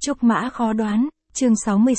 Trúc mã khó đoán, chương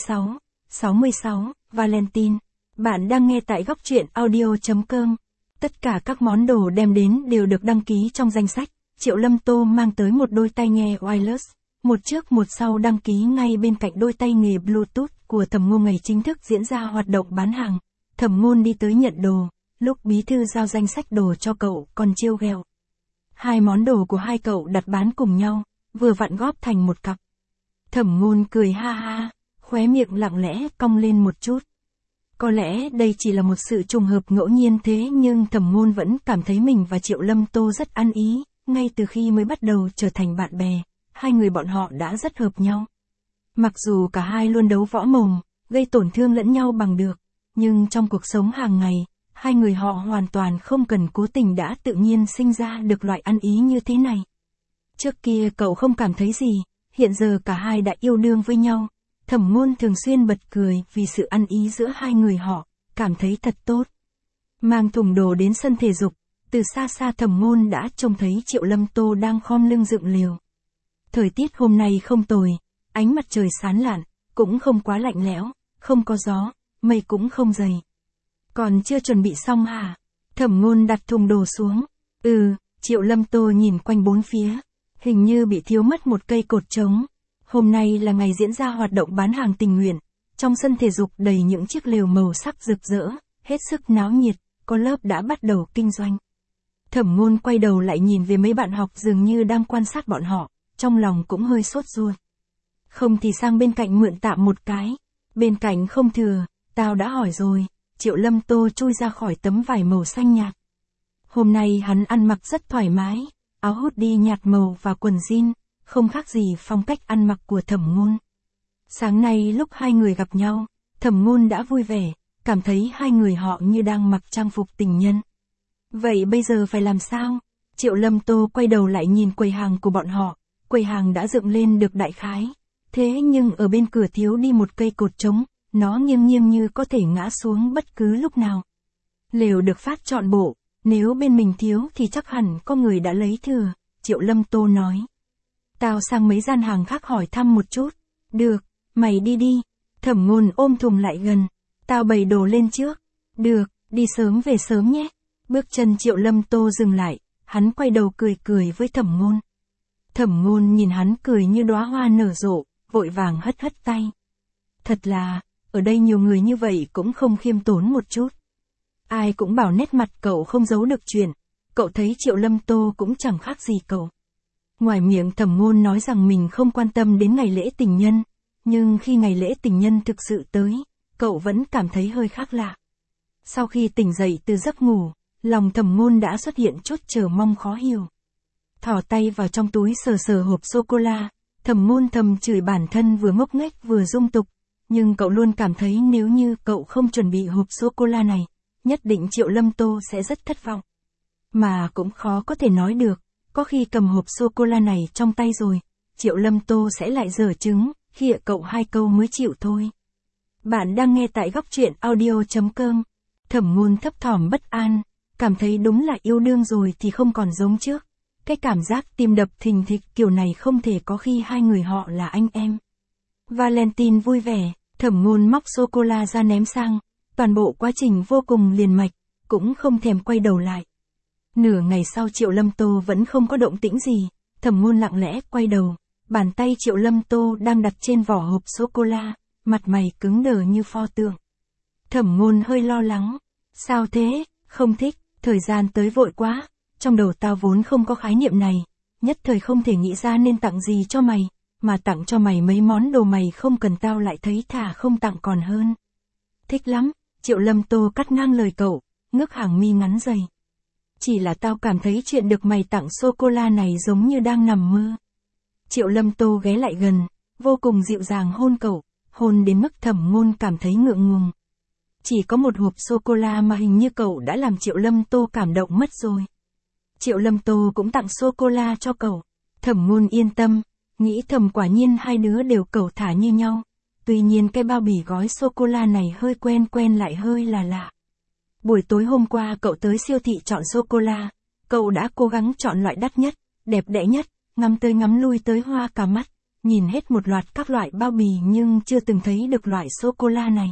66, Valentine. Bạn đang nghe tại góc truyện audio.com. Tất cả các món đồ đem đến đều được đăng ký trong danh sách. Triệu Lâm Tô mang tới một đôi tai nghe wireless, một trước một sau đăng ký ngay bên cạnh đôi tai nghe Bluetooth của Thẩm Ngôn ngày chính thức diễn ra hoạt động bán hàng. Thẩm Ngôn đi tới nhận đồ, lúc bí thư giao danh sách đồ cho cậu còn trêu ghẹo. Hai món đồ của hai cậu đặt bán cùng nhau, vừa vặn góp thành một cặp. Thẩm Ngôn cười ha ha, khóe miệng lặng lẽ cong lên một chút. Có lẽ đây chỉ là một sự trùng hợp ngẫu nhiên thế nhưng Thẩm Ngôn vẫn cảm thấy mình và Triệu Lâm Tô rất ăn ý, ngay từ khi mới bắt đầu trở thành bạn bè, hai người bọn họ đã rất hợp nhau. Mặc dù cả hai luôn đấu võ mồm, gây tổn thương lẫn nhau bằng được, nhưng trong cuộc sống hàng ngày, hai người họ hoàn toàn không cần cố tình đã tự nhiên sinh ra được loại ăn ý như thế này. Trước kia cậu không cảm thấy gì, hiện giờ cả hai đã yêu đương với nhau. Thẩm Ngôn thường xuyên bật cười vì sự ăn ý giữa hai người họ, cảm thấy thật tốt. Mang thùng đồ đến sân thể dục, từ xa xa Thẩm Ngôn đã trông thấy Triệu Lâm Tô đang khom lưng dựng lều. Thời tiết hôm nay không tồi, ánh mặt trời sáng lạn, cũng không quá lạnh lẽo, không có gió, mây cũng không dày. Còn chưa chuẩn bị xong hả? Thẩm Ngôn đặt thùng đồ xuống. Triệu Lâm Tô nhìn quanh bốn phía, hình như bị thiếu mất một cây cột trống. Hôm nay là ngày diễn ra hoạt động bán hàng tình nguyện, trong sân thể dục đầy những chiếc lều màu sắc rực rỡ, hết sức náo nhiệt, có lớp đã bắt đầu kinh doanh. Thẩm Ngôn quay đầu lại nhìn về mấy bạn học dường như đang quan sát bọn họ, trong lòng cũng hơi sốt ruột. Không thì sang bên cạnh mượn tạm một cái, bên cạnh không thừa, tao đã hỏi rồi. Triệu Lâm Tô chui ra khỏi tấm vải màu xanh nhạt. Hôm nay hắn ăn mặc rất thoải mái, áo hoodie nhạt màu và quần jean, không khác gì phong cách ăn mặc của Thẩm Ngôn. Sáng nay lúc hai người gặp nhau, Thẩm Ngôn đã vui vẻ, cảm thấy hai người họ như đang mặc trang phục tình nhân. Vậy bây giờ phải làm sao? Triệu Lâm Tô quay đầu lại nhìn quầy hàng của bọn họ, quầy hàng đã dựng lên được đại khái. Thế nhưng ở bên cửa thiếu đi một cây cột trống, nó nghiêng nghiêng như có thể ngã xuống bất cứ lúc nào. Lều được phát trọn bộ, nếu bên mình thiếu thì chắc hẳn có người đã lấy thừa, Triệu Lâm Tô nói. Tao sang mấy gian hàng khác hỏi thăm một chút. Được, mày đi đi. Thẩm Ngôn ôm thùng lại gần. Tao bày đồ lên trước. Được, đi sớm về sớm nhé. Bước chân Triệu Lâm Tô dừng lại, hắn quay đầu cười cười với Thẩm Ngôn. Thẩm Ngôn nhìn hắn cười như đóa hoa nở rộ, vội vàng hất hất tay. Thật là, ở đây nhiều người như vậy cũng không khiêm tốn một chút. Ai cũng bảo nét mặt cậu không giấu được chuyện, cậu thấy Triệu Lâm Tô cũng chẳng khác gì cậu. Ngoài miệng Thẩm Ngôn nói rằng mình không quan tâm đến ngày lễ tình nhân, nhưng khi ngày lễ tình nhân thực sự tới, cậu vẫn cảm thấy hơi khác lạ. Sau khi tỉnh dậy từ giấc ngủ, lòng Thẩm Ngôn đã xuất hiện chút chờ mong khó hiểu. Thò tay vào trong túi sờ sờ hộp sô-cô-la, Thẩm Ngôn thầm chửi bản thân vừa ngốc nghếch vừa dung tục, nhưng cậu luôn cảm thấy nếu như cậu không chuẩn bị hộp sô-cô-la này, nhất định Triệu Lâm Tô sẽ rất thất vọng. Mà cũng khó có thể nói được, có khi cầm hộp sô-cô-la này trong tay rồi, Triệu Lâm Tô sẽ lại giở trứng, khịa cậu hai câu mới chịu thôi. Bạn đang nghe tại góc truyện audio.com. Thẩm Ngôn thấp thỏm bất an, cảm thấy đúng là yêu đương rồi thì không còn giống trước. Cái cảm giác tim đập thình thịch kiểu này không thể có khi hai người họ là anh em. Valentine vui vẻ, Thẩm Ngôn móc sô-cô-la ra ném sang, toàn bộ quá trình vô cùng liền mạch, cũng không thèm quay đầu lại. Nửa ngày sau Triệu Lâm Tô vẫn không có động tĩnh gì, Thẩm Ngôn lặng lẽ quay đầu, bàn tay Triệu Lâm Tô đang đặt trên vỏ hộp sô-cô-la, mặt mày cứng đờ như pho tượng. Thẩm Ngôn hơi lo lắng, sao thế, không thích, thời gian tới vội quá, trong đầu tao vốn không có khái niệm này, nhất thời không thể nghĩ ra nên tặng gì cho mày, mà tặng cho mày mấy món đồ mày không cần tao lại thấy thà không tặng còn hơn. Thích lắm, Triệu Lâm Tô cắt ngang lời cậu, ngước hàng mi ngắn dày. Chỉ là tao cảm thấy chuyện được mày tặng sô-cô-la này giống như đang nằm mơ. Triệu Lâm Tô ghé lại gần, vô cùng dịu dàng hôn cậu, hôn đến mức Thẩm Ngôn cảm thấy ngượng ngùng. Chỉ có một hộp sô-cô-la mà hình như cậu đã làm Triệu Lâm Tô cảm động mất rồi. Triệu Lâm Tô cũng tặng sô-cô-la cho cậu. Thẩm Ngôn yên tâm, nghĩ thầm quả nhiên hai đứa đều cẩu thả như nhau. Tuy nhiên cái bao bì gói sô-cô-la này hơi quen quen lại hơi là lạ. Buổi tối hôm qua cậu tới siêu thị chọn sô-cô-la, cậu đã cố gắng chọn loại đắt nhất, đẹp đẽ nhất, ngắm tới ngắm lui tới hoa cả mắt, nhìn hết một loạt các loại bao bì nhưng chưa từng thấy được loại sô-cô-la này.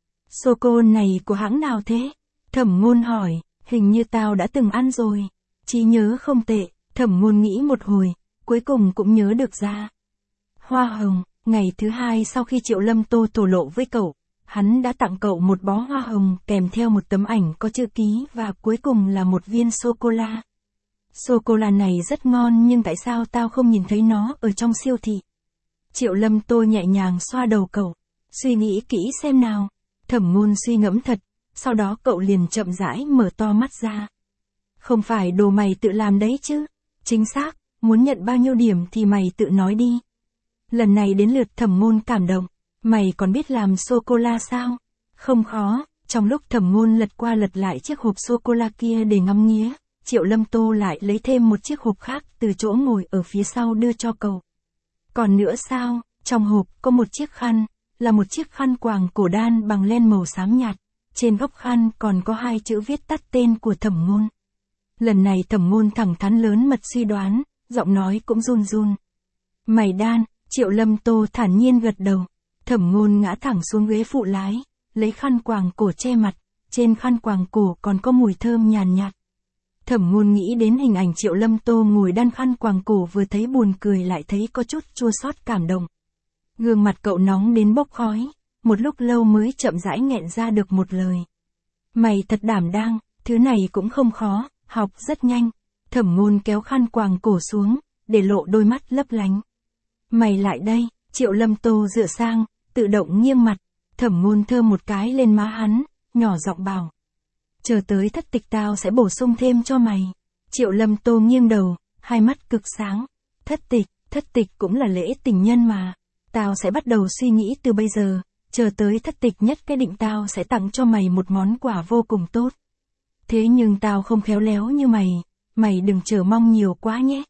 Sô-cô này của hãng nào thế? Thẩm Ngôn hỏi, hình như tao đã từng ăn rồi. Trí nhớ không tệ, Thẩm Ngôn nghĩ một hồi, cuối cùng cũng nhớ được ra. Hoa hồng, ngày thứ hai sau khi Triệu Lâm Tô thổ lộ với cậu, hắn đã tặng cậu một bó hoa hồng kèm theo một tấm ảnh có chữ ký và cuối cùng là một viên sô-cô-la. Sô-cô-la này rất ngon nhưng tại sao tao không nhìn thấy nó ở trong siêu thị? Triệu Lâm Tô nhẹ nhàng xoa đầu cậu, suy nghĩ kỹ xem nào. Thẩm Ngôn suy ngẫm thật, sau đó cậu liền chậm rãi mở to mắt ra. Không phải đồ mày tự làm đấy chứ? Chính xác, muốn nhận bao nhiêu điểm thì mày tự nói đi. Lần này đến lượt Thẩm Ngôn cảm động, mày còn biết làm sô-cô-la sao? Không khó, trong lúc Thẩm Ngôn lật qua lật lại chiếc hộp sô-cô-la kia để ngắm nghía, Triệu Lâm Tô lại lấy thêm một chiếc hộp khác từ chỗ ngồi ở phía sau đưa cho cậu. Còn nữa sao, trong hộp có một chiếc khăn, là một chiếc khăn quàng cổ đan bằng len màu xám nhạt, trên góc khăn còn có 2 chữ viết tắt tên của Thẩm Ngôn. Lần này Thẩm Ngôn thẳng thắn lớn mật suy đoán, giọng nói cũng run run. Mày đan, Triệu Lâm Tô thản nhiên gật đầu. Thẩm Ngôn ngã thẳng xuống ghế phụ lái, lấy khăn quàng cổ che mặt, trên khăn quàng cổ còn có mùi thơm nhàn nhạt. Thẩm Ngôn nghĩ đến hình ảnh Triệu Lâm Tô ngồi đan khăn quàng cổ vừa thấy buồn cười lại thấy có chút chua xót cảm động. Gương mặt cậu nóng đến bốc khói, một lúc lâu mới chậm rãi nghẹn ra được một lời. Mày thật đảm đang, thứ này cũng không khó, học rất nhanh. Thẩm Ngôn kéo khăn quàng cổ xuống, để lộ đôi mắt lấp lánh. Mày lại đây, Triệu Lâm Tô dựa sang, tự động nghiêng mặt. Thẩm Ngôn thơm một cái lên má hắn, nhỏ giọng bảo. Chờ tới thất tịch tao sẽ bổ sung thêm cho mày. Triệu Lâm Tô nghiêng đầu, hai mắt cực sáng. Thất tịch cũng là lễ tình nhân mà. Tao sẽ bắt đầu suy nghĩ từ bây giờ, chờ tới thất tịch nhất cái định tao sẽ tặng cho mày một món quà vô cùng tốt. Thế nhưng tao không khéo léo như mày đừng chờ mong nhiều quá nhé.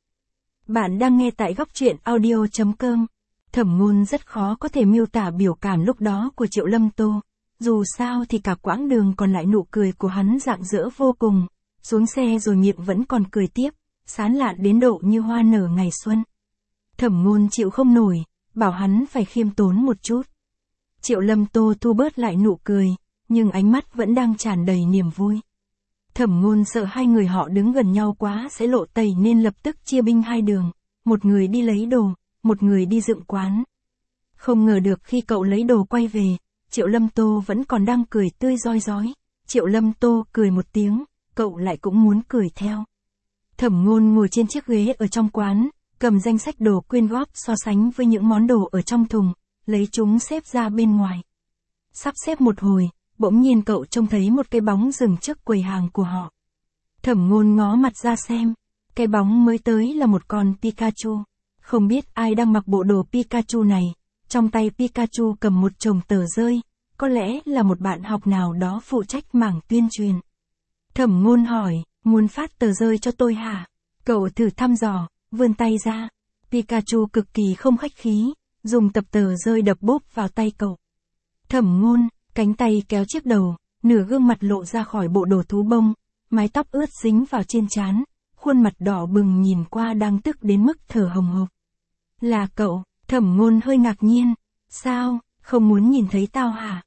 Bạn đang nghe tại góc truyện audio.com. Thẩm Ngôn rất khó có thể miêu tả biểu cảm lúc đó của Triệu Lâm Tô. Dù sao thì cả quãng đường còn lại nụ cười của hắn rạng rỡ vô cùng. Xuống xe rồi miệng vẫn còn cười tiếp, sán lạn đến độ như hoa nở ngày xuân. Thẩm Ngôn chịu không nổi, bảo hắn phải khiêm tốn một chút. Triệu Lâm Tô thu bớt lại nụ cười, nhưng ánh mắt vẫn đang tràn đầy niềm vui. Thẩm Ngôn sợ hai người họ đứng gần nhau quá sẽ lộ tẩy nên lập tức chia binh hai đường, một người đi lấy đồ, một người đi dựng quán. Không ngờ được khi cậu lấy đồ quay về, Triệu Lâm Tô vẫn còn đang cười tươi rói rói. Triệu Lâm Tô cười một tiếng, cậu lại cũng muốn cười theo. Thẩm Ngôn ngồi trên chiếc ghế ở trong quán, cầm danh sách đồ quyên góp so sánh với những món đồ ở trong thùng, lấy chúng xếp ra bên ngoài. Sắp xếp một hồi, bỗng nhiên cậu trông thấy một cái bóng dừng trước quầy hàng của họ. Thẩm Ngôn ngó mặt ra xem, cái bóng mới tới là một con Pikachu. Không biết ai đang mặc bộ đồ Pikachu này, trong tay Pikachu cầm một chồng tờ rơi, có lẽ là một bạn học nào đó phụ trách mảng tuyên truyền. Thẩm Ngôn hỏi, muốn phát tờ rơi cho tôi hả? Cậu thử thăm dò, vươn tay ra. Pikachu cực kỳ không khách khí, dùng tập tờ rơi đập bốp vào tay cậu. Thẩm Ngôn, cánh tay kéo chiếc đầu, nửa gương mặt lộ ra khỏi bộ đồ thú bông, mái tóc ướt dính vào trên trán, khuôn mặt đỏ bừng nhìn qua đang tức đến mức thở hồng hộc. Là cậu? Thẩm Ngôn hơi ngạc nhiên. Sao, không muốn nhìn thấy tao hả?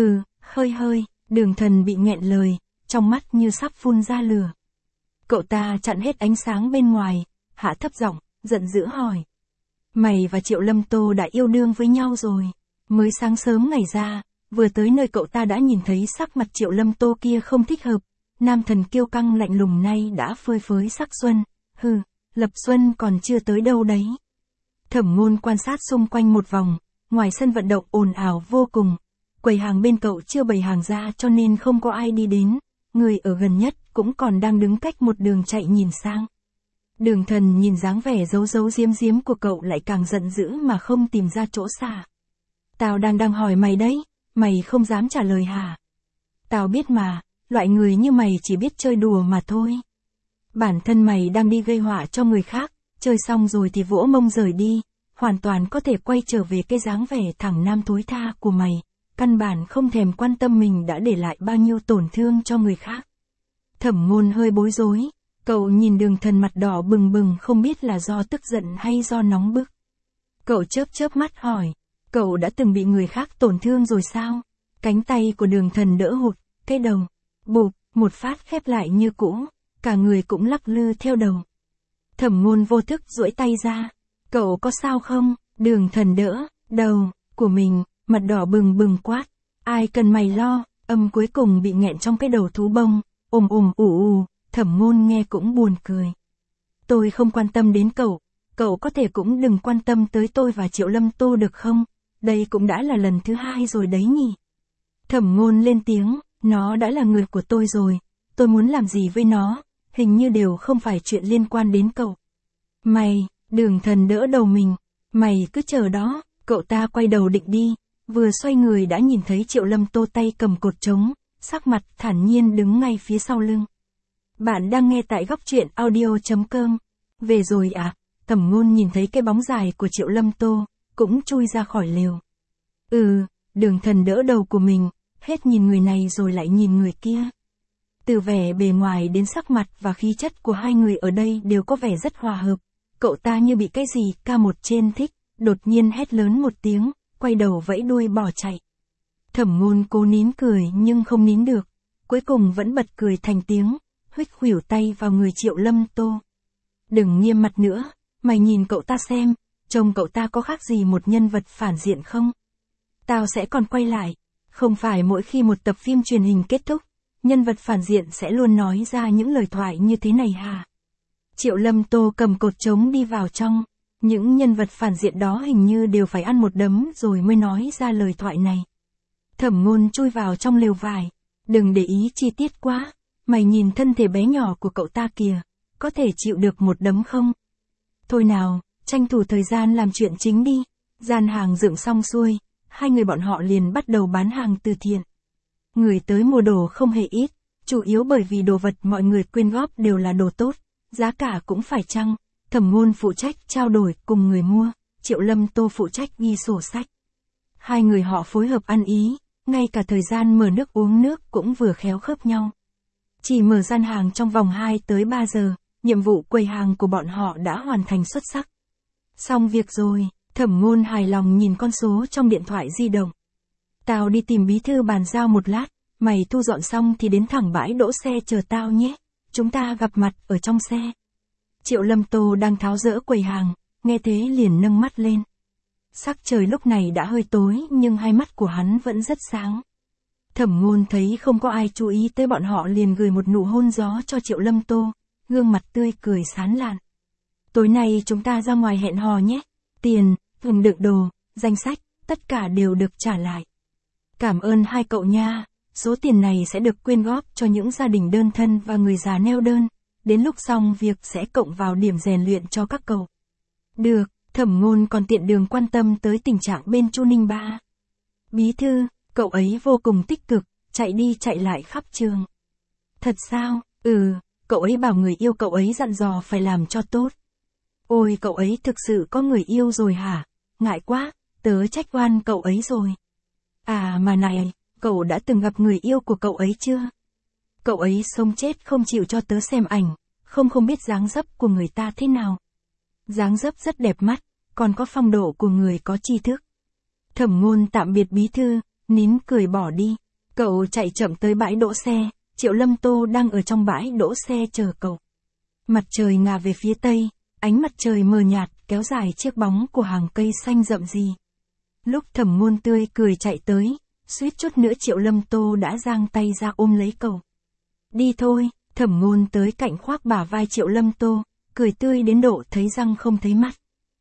Hơi, Đường Thần bị nghẹn lời, trong mắt như sắp phun ra lửa. Cậu ta chặn hết ánh sáng bên ngoài, hạ thấp giọng, giận dữ hỏi. Mày và Triệu Lâm Tô đã yêu đương với nhau rồi. Mới sáng sớm ngày ra, vừa tới nơi cậu ta đã nhìn thấy sắc mặt Triệu Lâm Tô kia không thích hợp. Nam thần kiêu căng lạnh lùng nay đã phơi phới sắc xuân. Lập xuân còn chưa tới đâu đấy. Thẩm Ngôn quan sát xung quanh một vòng, ngoài sân vận động ồn ào vô cùng. Quầy hàng bên cậu chưa bày hàng ra cho nên không có ai đi đến, người ở gần nhất cũng còn đang đứng cách một đường chạy nhìn sang. Đường Thần nhìn dáng vẻ giấu giếm của cậu lại càng giận dữ mà không tìm ra chỗ xả. Tao đang hỏi mày đấy, mày không dám trả lời hả? Tao biết mà, loại người như mày chỉ biết chơi đùa mà thôi. Bản thân mày đang đi gây họa cho người khác, chơi xong rồi thì vỗ mông rời đi, hoàn toàn có thể quay trở về cái dáng vẻ thẳng nam thối tha của mày, căn bản không thèm quan tâm mình đã để lại bao nhiêu tổn thương cho người khác. Thẩm Ngôn hơi bối rối, cậu nhìn Đường Thần mặt đỏ bừng bừng không biết là do tức giận hay do nóng bức. Cậu chớp chớp mắt hỏi, cậu đã từng bị người khác tổn thương rồi sao? Cánh tay của Đường Thần đỡ hụt, cái đầu, bụp, một phát khép lại như cũ, cả người cũng lắc lư theo đầu. Thẩm Ngôn vô thức duỗi tay ra, cậu có sao không? Đường Thần đỡ đầu của mình, mặt đỏ bừng bừng quát, ai cần mày lo, âm cuối cùng bị nghẹn trong cái đầu thú bông, ồm ù. Thẩm Ngôn nghe cũng buồn cười. Tôi không quan tâm đến cậu có thể cũng đừng quan tâm tới tôi và Triệu Lâm Tô được không? Đây cũng đã là lần thứ 2 rồi đấy nhỉ. Thẩm Ngôn lên tiếng, nó đã là người của tôi rồi, tôi muốn làm gì với nó, hình như đều không phải chuyện liên quan đến cậu. Mày, Đường Thần đỡ đầu mình, mày cứ chờ đó, cậu ta quay đầu định đi, vừa xoay người đã nhìn thấy Triệu Lâm Tô tay cầm cột trống, sắc mặt thản nhiên đứng ngay phía sau lưng. Bạn đang nghe tại góc truyện audio.com. Về rồi à? Thẩm Ngôn nhìn thấy cái bóng dài của Triệu Lâm Tô, cũng chui ra khỏi lều. Đường Thần đỡ đầu của mình, hết nhìn người này rồi lại nhìn người kia. Từ vẻ bề ngoài đến sắc mặt và khí chất của hai người ở đây đều có vẻ rất hòa hợp. Cậu ta như bị cái gì K1 trên thích, đột nhiên hét lớn một tiếng, quay đầu vẫy đuôi bỏ chạy. Thẩm Ngôn cố nín cười nhưng không nín được, cuối cùng vẫn bật cười thành tiếng, huých khuỷu tay vào người Triệu Lâm Tô. Đừng nghiêm mặt nữa, mày nhìn cậu ta xem, trông cậu ta có khác gì một nhân vật phản diện không? Tao sẽ còn quay lại, không phải mỗi khi một tập phim truyền hình kết thúc, nhân vật phản diện sẽ luôn nói ra những lời thoại như thế này hả? Triệu Lâm Tô cầm cột trống đi vào trong, những nhân vật phản diện đó hình như đều phải ăn một đấm rồi mới nói ra lời thoại này. Thẩm Ngôn chui vào trong lều vải, đừng để ý chi tiết quá, mày nhìn thân thể bé nhỏ của cậu ta kìa, có thể chịu được một đấm không? Thôi nào, tranh thủ thời gian làm chuyện chính đi. Gian hàng dựng xong xuôi, hai người bọn họ liền bắt đầu bán hàng từ thiện. Người tới mua đồ không hề ít, chủ yếu bởi vì đồ vật mọi người quyên góp đều là đồ tốt, giá cả cũng phải chăng. Thẩm Ngôn phụ trách trao đổi cùng người mua, Triệu Lâm Tô phụ trách ghi sổ sách. Hai người họ phối hợp ăn ý, ngay cả thời gian mở nước uống nước cũng vừa khéo khớp nhau. Chỉ mở gian hàng trong vòng 2 tới 3 giờ, nhiệm vụ quầy hàng của bọn họ đã hoàn thành xuất sắc. Xong việc rồi, Thẩm Ngôn hài lòng nhìn con số trong điện thoại di động. Tao đi tìm bí thư bàn giao một lát, mày thu dọn xong thì đến thẳng bãi đỗ xe chờ tao nhé, chúng ta gặp mặt ở trong xe. Triệu Lâm Tô đang tháo dỡ quầy hàng, nghe thế liền nâng mắt lên. Sắc trời lúc này đã hơi tối nhưng hai mắt của hắn vẫn rất sáng. Thẩm Ngôn thấy không có ai chú ý tới bọn họ liền gửi một nụ hôn gió cho Triệu Lâm Tô, gương mặt tươi cười sán lạn. Tối nay chúng ta ra ngoài hẹn hò nhé, tiền, thùng đựng đồ, danh sách, tất cả đều được trả lại. Cảm ơn hai cậu nha, số tiền này sẽ được quyên góp cho những gia đình đơn thân và người già neo đơn, đến lúc xong việc sẽ cộng vào điểm rèn luyện cho các cậu. Được, Thẩm Ngôn còn tiện đường quan tâm tới tình trạng bên Chu Ninh Ba. Bí thư, cậu ấy vô cùng tích cực, chạy đi chạy lại khắp trường. Thật sao? Cậu ấy bảo người yêu cậu ấy dặn dò phải làm cho tốt. Ôi cậu ấy thực sự có người yêu rồi hả? Ngại quá, tớ trách oan cậu ấy rồi. À mà này, cậu đã từng gặp người yêu của cậu ấy chưa? Cậu ấy sống chết không chịu cho tớ xem ảnh, không biết dáng dấp của người ta thế nào. Dáng dấp rất đẹp mắt, còn có phong độ của người có tri thức. Thẩm Ngôn tạm biệt bí thư, nín cười bỏ đi. Cậu chạy chậm tới bãi đỗ xe, Triệu Lâm Tô đang ở trong bãi đỗ xe chờ cậu. Mặt trời ngả về phía tây, ánh mặt trời mờ nhạt kéo dài chiếc bóng của hàng cây xanh rậm rì. Lúc Thẩm Ngôn tươi cười chạy tới, suýt chút nữa Triệu Lâm Tô đã giang tay ra ôm lấy cậu. Đi thôi, Thẩm Ngôn tới cạnh khoác bả vai Triệu Lâm Tô, cười tươi đến độ thấy răng không thấy mắt.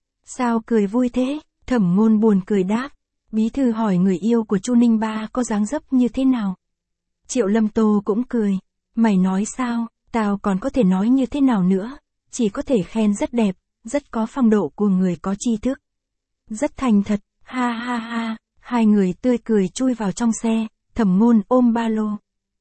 Sao cười vui thế? Thẩm Ngôn buồn cười đáp. Bí thư hỏi người yêu của Chu Ninh Ba có dáng dấp như thế nào. Triệu Lâm Tô cũng cười. Mày nói sao, tao còn có thể nói như thế nào nữa, chỉ có thể khen rất đẹp, rất có phong độ của người có tri thức. Rất thành thật, ha ha ha, hai người tươi cười chui vào trong xe, Thẩm Ngôn ôm ba lô.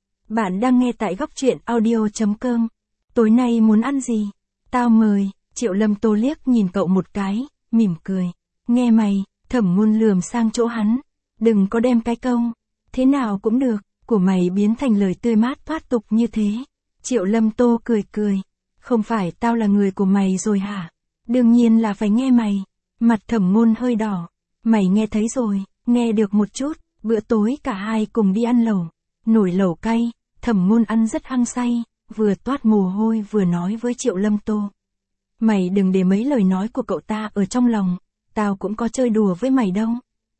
Bạn đang nghe tại góc truyện audio.com. Tối nay muốn ăn gì? Tao mời. Triệu Lâm Tô liếc nhìn cậu một cái, mỉm cười. Nghe mày, Thẩm Ngôn lườm sang chỗ hắn. Đừng có đem cái câu, thế nào cũng được, của mày biến thành lời tươi mát thoát tục như thế. Triệu Lâm Tô cười cười. Không phải tao là người của mày rồi hả? Đương nhiên là phải nghe mày. Mặt Thẩm Ngôn hơi đỏ. Mày nghe thấy rồi, nghe được một chút, bữa tối cả hai cùng đi ăn lẩu. Nồi lẩu cay, Thẩm Ngôn ăn rất hăng say, vừa toát mồ hôi vừa nói với Triệu Lâm Tô. Mày đừng để mấy lời nói của cậu ta ở trong lòng, tao cũng có chơi đùa với mày đâu.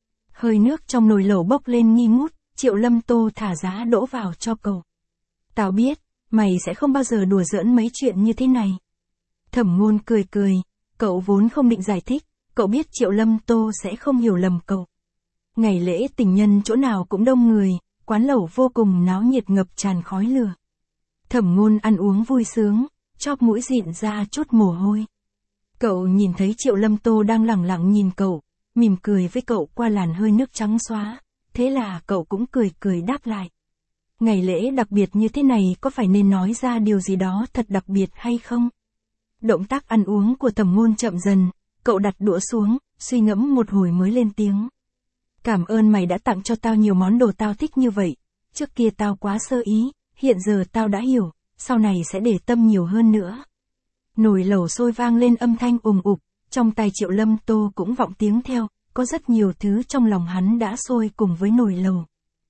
Hơi nước trong nồi lẩu bốc lên nghi ngút, Triệu Lâm Tô thả giá đỗ vào cho cậu. Tao biết, mày sẽ không bao giờ đùa giỡn mấy chuyện như thế này. Thẩm Ngôn cười cười, cậu vốn không định giải thích, cậu biết Triệu Lâm Tô sẽ không hiểu lầm cậu. Ngày lễ tình nhân chỗ nào cũng đông người, quán lẩu vô cùng náo nhiệt ngập tràn khói lửa. Thẩm Ngôn ăn uống vui sướng, chóp mũi dịn ra chút mồ hôi. Cậu nhìn thấy Triệu Lâm Tô đang lẳng lặng nhìn cậu, mỉm cười với cậu qua làn hơi nước trắng xóa, thế là cậu cũng cười cười đáp lại. Ngày lễ đặc biệt như thế này có phải nên nói ra điều gì đó thật đặc biệt hay không? Động tác ăn uống của Thẩm Ngôn chậm dần, cậu đặt đũa xuống, suy ngẫm một hồi mới lên tiếng. Cảm ơn mày đã tặng cho tao nhiều món đồ tao thích như vậy, trước kia tao quá sơ ý, hiện giờ tao đã hiểu, sau này sẽ để tâm nhiều hơn nữa. Nồi lẩu sôi vang lên âm thanh ùng ục, trong tai Triệu Lâm Tô cũng vọng tiếng theo, có rất nhiều thứ trong lòng hắn đã sôi cùng với nồi lẩu.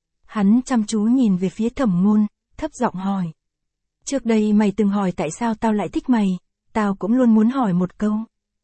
Hắn chăm chú nhìn về phía Thẩm Ngôn, thấp giọng hỏi. Trước đây mày từng hỏi tại sao tao lại thích mày, tao cũng luôn muốn hỏi một câu.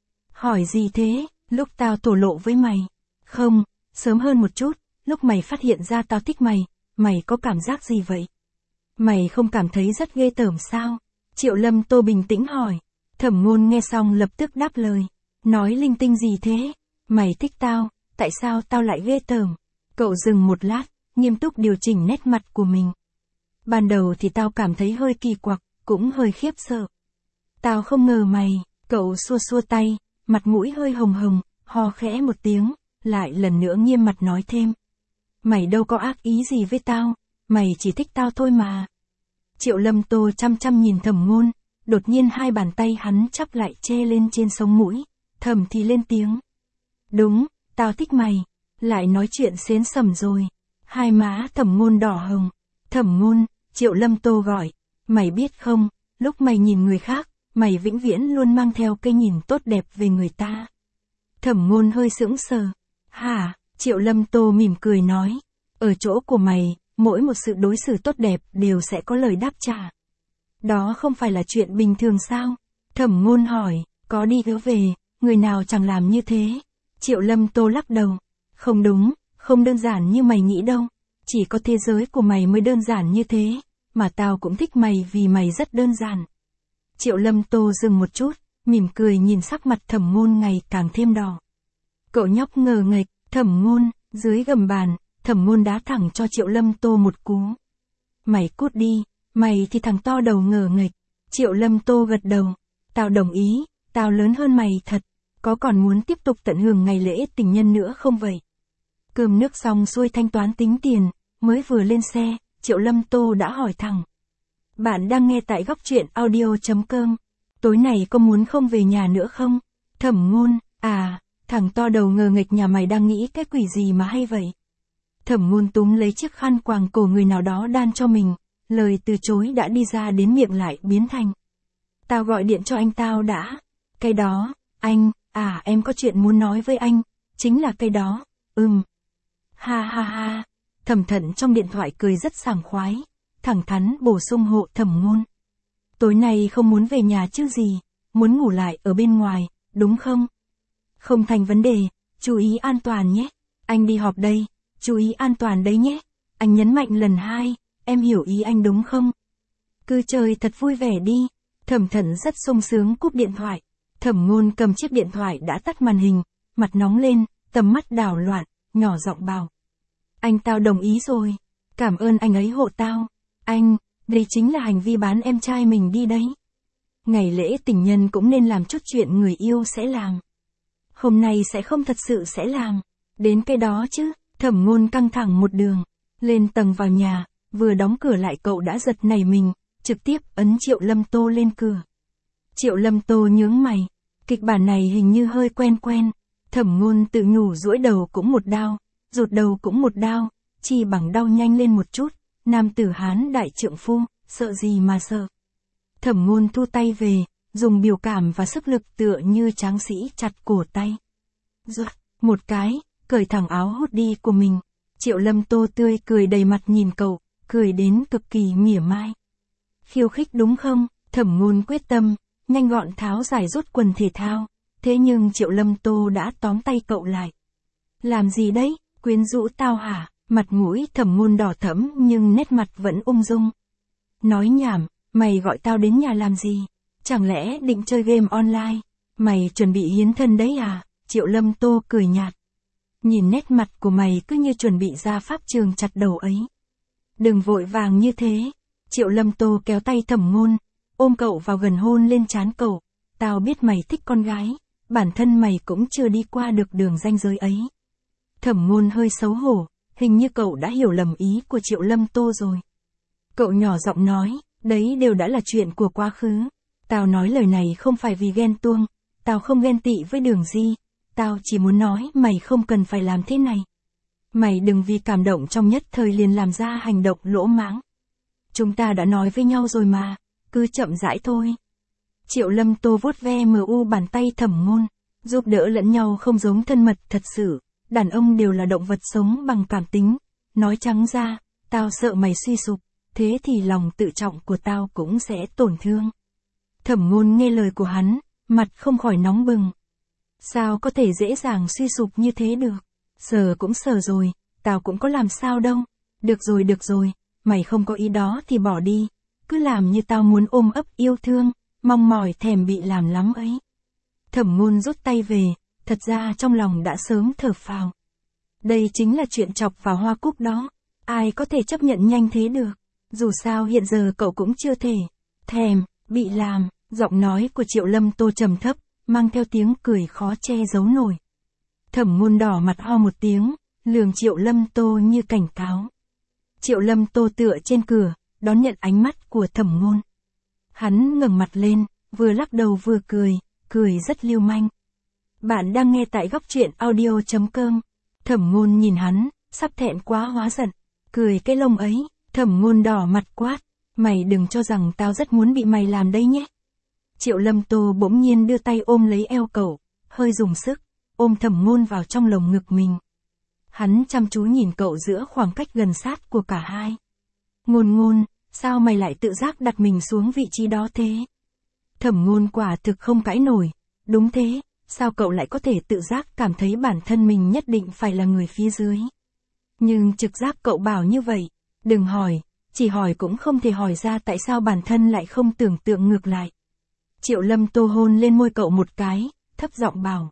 Hỏi gì thế, lúc tao thổ lộ với mày? Không, sớm hơn một chút, lúc mày phát hiện ra tao thích mày, mày có cảm giác gì vậy? Mày không cảm thấy rất ghê tởm sao? Triệu Lâm Tô bình tĩnh hỏi. Thẩm Ngôn nghe xong lập tức đáp lời. Nói linh tinh gì thế? Mày thích tao, tại sao tao lại ghê tởm? Cậu dừng một lát, nghiêm túc điều chỉnh nét mặt của mình. Ban đầu thì tao cảm thấy hơi kỳ quặc, cũng hơi khiếp sợ. Tao không ngờ mày, cậu xua xua tay, mặt mũi hơi hồng hồng, ho khẽ một tiếng, lại lần nữa nghiêm mặt nói thêm. Mày đâu có ác ý gì với tao, mày chỉ thích tao thôi mà. Triệu Lâm Tô chăm chăm nhìn Thẩm Ngôn, đột nhiên hai bàn tay hắn chắp lại che lên trên sống mũi, thầm thì lên tiếng. Đúng, tao thích mày, lại nói chuyện xến sẩm rồi. Hai má Thẩm Ngôn đỏ hồng. Thẩm Ngôn, Triệu Lâm Tô gọi, mày biết không, lúc mày nhìn người khác, mày vĩnh viễn luôn mang theo cái nhìn tốt đẹp về người ta. Thẩm Ngôn hơi sững sờ. Hả? Triệu Lâm Tô mỉm cười nói. Ở chỗ của mày, mỗi một sự đối xử tốt đẹp đều sẽ có lời đáp trả. Đó không phải là chuyện bình thường sao? Thẩm Ngôn hỏi, có đi gỡ về, người nào chẳng làm như thế? Triệu Lâm Tô lắc đầu. Không đúng, không đơn giản như mày nghĩ đâu. Chỉ có thế giới của mày mới đơn giản như thế, mà tao cũng thích mày vì mày rất đơn giản. Triệu Lâm Tô dừng một chút, mỉm cười nhìn sắc mặt Thẩm Ngôn ngày càng thêm đỏ. Cậu nhóc ngờ nghệch, Thẩm Ngôn, dưới gầm bàn, Thẩm Ngôn đá thẳng cho Triệu Lâm Tô một cú. Mày cút đi, mày thì thằng to đầu ngờ nghệch. Triệu Lâm Tô gật đầu. Tao đồng ý, tao lớn hơn mày thật. Có còn muốn tiếp tục tận hưởng ngày lễ tình nhân nữa không vậy? Cơm nước xong xuôi thanh toán tính tiền, mới vừa lên xe, Triệu Lâm Tô đã hỏi thẳng. Bạn đang nghe tại góc truyện audio.com. Tối này có muốn không về nhà nữa không? Thẩm Ngôn, thằng to đầu ngờ nghệch nhà mày đang nghĩ cái quỷ gì mà hay vậy? Thẩm Ngôn túm lấy chiếc khăn quàng cổ người nào đó đan cho mình, lời từ chối đã đi ra đến miệng lại biến thành. Tao gọi điện cho anh tao đã. Cái đó, anh, em có chuyện muốn nói với anh, chính là cái đó, Ha ha ha, Thẩm Thận trong điện thoại cười rất sảng khoái, thẳng thắn bổ sung hộ Thẩm Ngôn. Tối nay không muốn về nhà chứ gì, muốn ngủ lại ở bên ngoài, đúng không? Không thành vấn đề, chú ý an toàn nhé. Anh đi họp đây, chú ý an toàn đấy nhé. Anh nhấn mạnh lần 2, em hiểu ý anh đúng không? Cứ chơi thật vui vẻ đi. Thẩm Thận rất sung sướng cúp điện thoại. Thẩm Ngôn cầm chiếc điện thoại đã tắt màn hình, mặt nóng lên, tầm mắt đảo loạn, nhỏ giọng bảo. Anh tao đồng ý rồi. Cảm ơn anh ấy hộ tao. Anh, đây chính là hành vi bán em trai mình đi đấy. Ngày lễ tình nhân cũng nên làm chút chuyện người yêu sẽ làm. Hôm nay sẽ không thật sự sẽ làm. Đến cái đó chứ. Thẩm Ngôn căng thẳng một đường. Lên tầng vào nhà, vừa đóng cửa lại cậu đã giật nảy mình, trực tiếp ấn Triệu Lâm Tô lên cửa. Triệu Lâm Tô nhướng mày. Kịch bản này hình như hơi quen quen. Thẩm Ngôn tự nhủ duỗi đầu cũng một đao, rụt đầu cũng một đao, chi bằng đau nhanh lên một chút. Nam tử Hán đại trượng phu, sợ gì mà sợ. Thẩm Ngôn thu tay về, dùng biểu cảm và sức lực tựa như tráng sĩ chặt cổ tay. Rột, một cái, cởi thẳng áo hoodie của mình. Triệu Lâm Tô tươi cười đầy mặt nhìn cậu, cười đến cực kỳ mỉa mai. Khiêu khích đúng không? Thẩm Ngôn quyết tâm, nhanh gọn tháo giải rút quần thể thao. Thế nhưng Triệu Lâm Tô đã tóm tay cậu lại. Làm gì đấy, quyến rũ tao hả? Mặt mũi Thẩm Ngôn đỏ thẫm nhưng nét mặt vẫn ung dung. Nói nhảm, mày gọi tao đến nhà làm gì? Chẳng lẽ định chơi game online? Mày chuẩn bị hiến thân đấy à? Triệu Lâm Tô cười nhạt. Nhìn nét mặt của mày cứ như chuẩn bị ra pháp trường chặt đầu ấy. Đừng vội vàng như thế. Triệu Lâm Tô kéo tay Thẩm Ngôn, ôm cậu vào gần hôn lên trán cậu. Tao biết mày thích con gái, bản thân mày cũng chưa đi qua được đường ranh giới ấy. Thẩm Ngôn hơi xấu hổ, hình như cậu đã hiểu lầm ý của Triệu Lâm Tô rồi. Cậu nhỏ giọng nói, đấy đều đã là chuyện của quá khứ. Tao nói lời này không phải vì ghen tuông, tao không ghen tị với Đường Di, tao chỉ muốn nói mày không cần phải làm thế này. Mày đừng vì cảm động trong nhất thời liền làm ra hành động lỗ mãng. Chúng ta đã nói với nhau rồi mà, cứ chậm rãi thôi. Triệu Lâm Tô vuốt ve bàn tay Thẩm Ngôn, giúp đỡ lẫn nhau không giống thân mật thật sự, đàn ông đều là động vật sống bằng cảm tính. Nói trắng ra, tao sợ mày suy sụp, thế thì lòng tự trọng của tao cũng sẽ tổn thương. Thẩm Ngôn nghe lời của hắn, mặt không khỏi nóng bừng. Sao có thể dễ dàng suy sụp như thế được? Sờ cũng sờ rồi, tao cũng có làm sao đâu. Được rồi, mày không có ý đó thì bỏ đi. Cứ làm như tao muốn ôm ấp yêu thương, mong mỏi thèm bị làm lắm ấy. Thẩm Ngôn rút tay về, thật ra trong lòng đã sớm thở phào. Đây chính là chuyện chọc vào hoa cúc đó. Ai có thể chấp nhận nhanh thế được? Dù sao hiện giờ cậu cũng chưa thể bị làm. Giọng nói của Triệu Lâm Tô trầm thấp, mang theo tiếng cười khó che giấu nổi. Thẩm Ngôn đỏ mặt ho một tiếng, lườm Triệu Lâm Tô như cảnh cáo. Triệu Lâm Tô tựa trên cửa, đón nhận ánh mắt của Thẩm Ngôn. Hắn ngẩng mặt lên, vừa lắc đầu vừa cười rất lưu manh. Bạn đang nghe tại góc truyện audio.com. Thẩm Ngôn nhìn hắn, sắp thẹn quá hóa giận, cười cái lông ấy. Thẩm Ngôn đỏ mặt quát, mày đừng cho rằng tao rất muốn bị mày làm đấy nhé. Triệu Lâm Tô bỗng nhiên đưa tay ôm lấy eo cậu, hơi dùng sức, ôm Thẩm Ngôn vào trong lồng ngực mình. Hắn chăm chú nhìn cậu giữa khoảng cách gần sát của cả hai. Ngôn, sao mày lại tự giác đặt mình xuống vị trí đó thế? Thẩm Ngôn quả thực không cãi nổi, đúng thế, sao cậu lại có thể tự giác cảm thấy bản thân mình nhất định phải là người phía dưới? Nhưng trực giác cậu bảo như vậy, đừng hỏi, chỉ hỏi cũng không thể hỏi ra tại sao bản thân lại không tưởng tượng ngược lại. Triệu Lâm Tô hôn lên môi cậu một cái, thấp giọng bảo.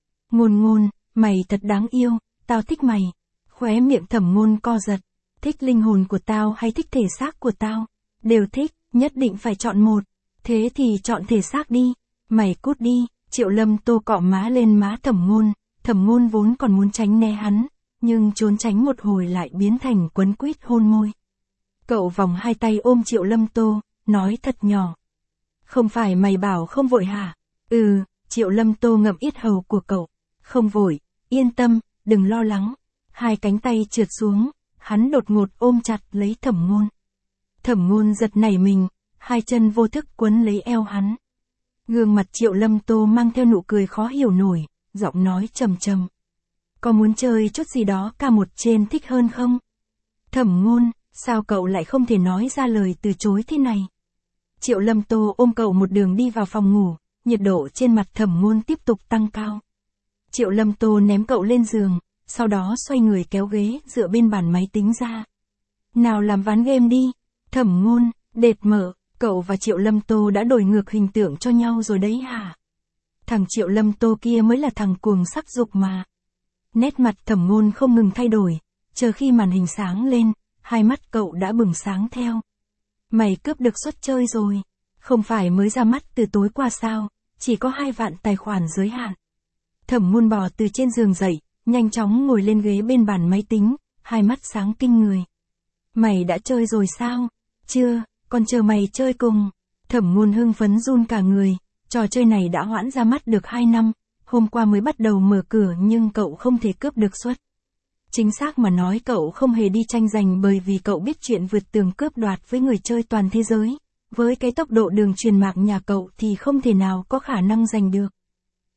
Ngôn, mày thật đáng yêu, tao thích mày. Khóe miệng Thẩm Ngôn co giật. Thích linh hồn của tao hay thích thể xác của tao? Đều thích, nhất định phải chọn một. Thế thì chọn thể xác đi. Mày cút đi. Triệu Lâm Tô cọ má lên má Thẩm Ngôn. Thẩm Ngôn vốn còn muốn tránh né hắn, nhưng trốn tránh một hồi lại biến thành quấn quýt hôn môi. Cậu vòng hai tay ôm Triệu Lâm Tô, nói thật nhỏ. Không phải mày bảo không vội hả? Triệu Lâm Tô ngậm yết hầu của cậu. Không vội, yên tâm, đừng lo lắng. Hai cánh tay trượt xuống, hắn đột ngột ôm chặt lấy Thẩm Ngôn. Thẩm Ngôn giật nảy mình, hai chân vô thức quấn lấy eo hắn. Gương mặt Triệu Lâm Tô mang theo nụ cười khó hiểu nổi, giọng nói trầm trầm. Có muốn chơi chút gì đó ca một trên thích hơn không? Thẩm Ngôn, sao cậu lại không thể nói ra lời từ chối thế này? Triệu Lâm Tô ôm cậu một đường đi vào phòng ngủ, nhiệt độ trên mặt Thẩm Ngôn tiếp tục tăng cao. Triệu Lâm Tô ném cậu lên giường, sau đó xoay người kéo ghế dựa bên bàn máy tính ra. Nào làm ván game đi. Thẩm Ngôn, đệt mở, cậu và Triệu Lâm Tô đã đổi ngược hình tượng cho nhau rồi đấy hả? Thằng Triệu Lâm Tô kia mới là thằng cuồng sắc dục mà. Nét mặt Thẩm Ngôn không ngừng thay đổi, chờ khi màn hình sáng lên, hai mắt cậu đã bừng sáng theo. Mày cướp được suất chơi rồi, không phải mới ra mắt từ tối qua sao, chỉ có 2 vạn tài khoản giới hạn. Thẩm Ngôn bò từ trên giường dậy, nhanh chóng ngồi lên ghế bên bàn máy tính, hai mắt sáng kinh người. Mày đã chơi rồi sao? Chưa, còn chờ mày chơi cùng. Thẩm Ngôn hưng phấn run cả người, trò chơi này đã hoãn ra mắt được 2 năm, hôm qua mới bắt đầu mở cửa nhưng cậu không thể cướp được suất. Chính xác mà nói cậu không hề đi tranh giành bởi vì cậu biết chuyện vượt tường cướp đoạt với người chơi toàn thế giới. Với cái tốc độ đường truyền mạng nhà cậu thì không thể nào có khả năng giành được.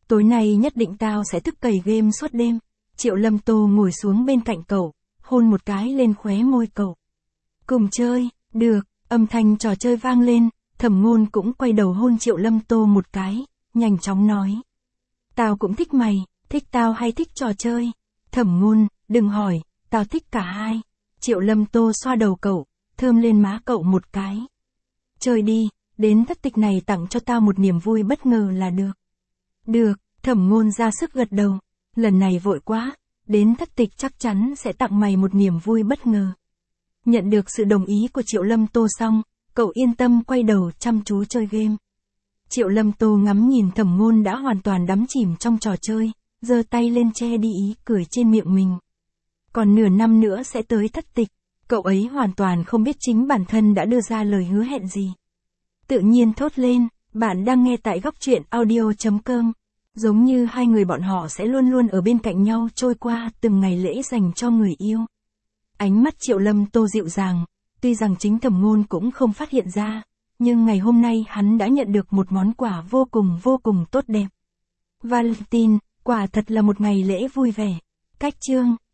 Tối nay nhất định tao sẽ thức cày game suốt đêm. Triệu Lâm Tô ngồi xuống bên cạnh cậu, hôn một cái lên khóe môi cậu. Cùng chơi, được, âm thanh trò chơi vang lên, Thẩm Ngôn cũng quay đầu hôn Triệu Lâm Tô một cái, nhanh chóng nói. Tao cũng thích mày, thích tao hay thích trò chơi? Thẩm Ngôn, đừng hỏi, tao thích cả hai. Triệu Lâm Tô xoa đầu cậu, thơm lên má cậu một cái. Chơi đi, đến thất tịch này tặng cho tao một niềm vui bất ngờ là được. Được, Thẩm Ngôn ra sức gật đầu. Lần này vội quá, đến thất tịch chắc chắn sẽ tặng mày một niềm vui bất ngờ. Nhận được sự đồng ý của Triệu Lâm Tô xong, cậu yên tâm quay đầu chăm chú chơi game. Triệu Lâm Tô ngắm nhìn Thẩm Ngôn đã hoàn toàn đắm chìm trong trò chơi, giơ tay lên che đi ý cười trên miệng mình. Còn nửa năm nữa sẽ tới thất tịch, cậu ấy hoàn toàn không biết chính bản thân đã đưa ra lời hứa hẹn gì. Tự nhiên thốt lên, bạn đang nghe tại Góc Truyện Audio.com. Giống như hai người bọn họ sẽ luôn luôn ở bên cạnh nhau trôi qua từng ngày lễ dành cho người yêu. Ánh mắt Triệu Lâm Tô dịu dàng, tuy rằng chính Thẩm Ngôn cũng không phát hiện ra, nhưng ngày hôm nay hắn đã nhận được một món quà vô cùng tốt đẹp. Valentine, quả thật là một ngày lễ vui vẻ. Cách chương